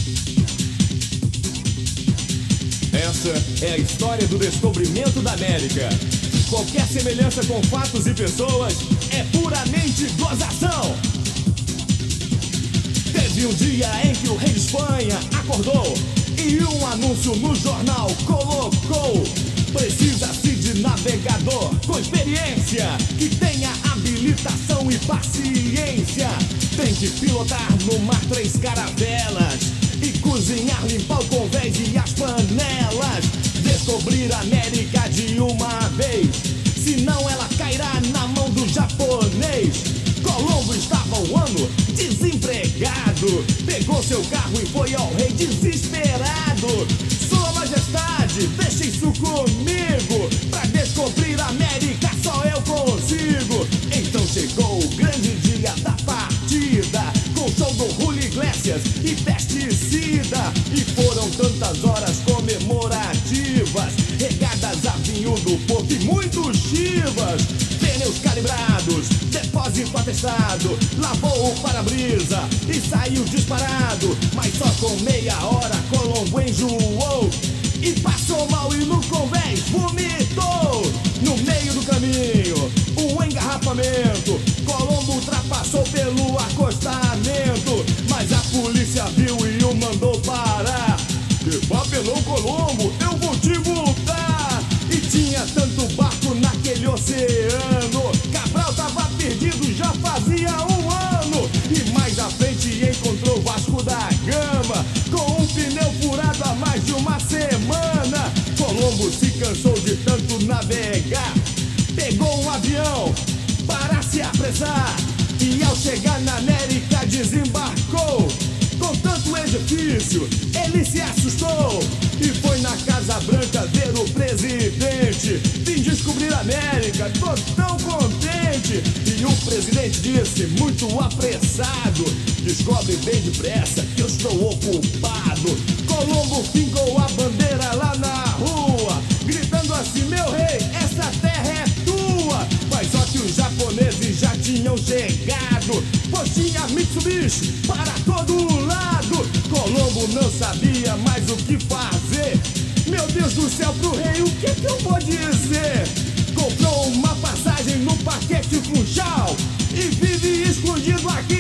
Essa é a história do descobrimento da América. Qualquer semelhança com fatos e pessoas é puramente gozação. Teve um dia em que o rei de Espanha acordou e um anúncio no jornal colocou: precisa-se de navegador com experiência, que tenha habilitação e paciência. Tem que pilotar no mar 3 caravelas e cozinhar, limpar o convés e as panelas. Descobrir a América de uma vez, senão ela cairá na mão do japonês. Colombo estava um ano desempregado, pegou seu carro e foi ao rei desesperado. Sua Majestade, deixe isso comigo, pra descobrir a América só eu consigo. Então chegou o grande dia da partida, com show do Julio Iglesias e pesticida. E foram tantas horas comemorativas, regadas a vinho do Porto e muitos chivas. Pneus calibrados, depósito atestado, lavou o para-brisa e saiu disparado. Mas só com meia hora Colombo enjoou e passou mal e no convés vomitou. No meio do caminho, um engarrafamento, Colombo ultrapassou pelo acostamento. Mas a polícia viu e o mandou parar. Que papelão, Colombo, eu vou te multar. E tinha tanto barco naquele oceano, Cabral tava perdido já fazia um ano. E mais à frente encontrou Vasco da Gama, com um pneu furado há mais de uma semana. Colombo se cansou de tanto navegar, pegou um avião para se apressar, e ao chegar na América desembarcou. Com tanto edifício, ele se assustou e foi na Casa Branca ver o presidente. Vim descobrir a América, tô tão contente. E o presidente disse, muito apressado: descobre bem depressa que eu estou ocupado. Colombo fincou a bandeira lá na rua, gritando assim: meu rei, essa terra é tua. Mas só que os japoneses já tinham chegado, postinha Mitsubishi para todo lado. Colombo não sabia mais o que fazer. Meu Deus do céu, pro rei, o que eu vou dizer? Comprou uma passagem no paquete Funchal e vive escondido aqui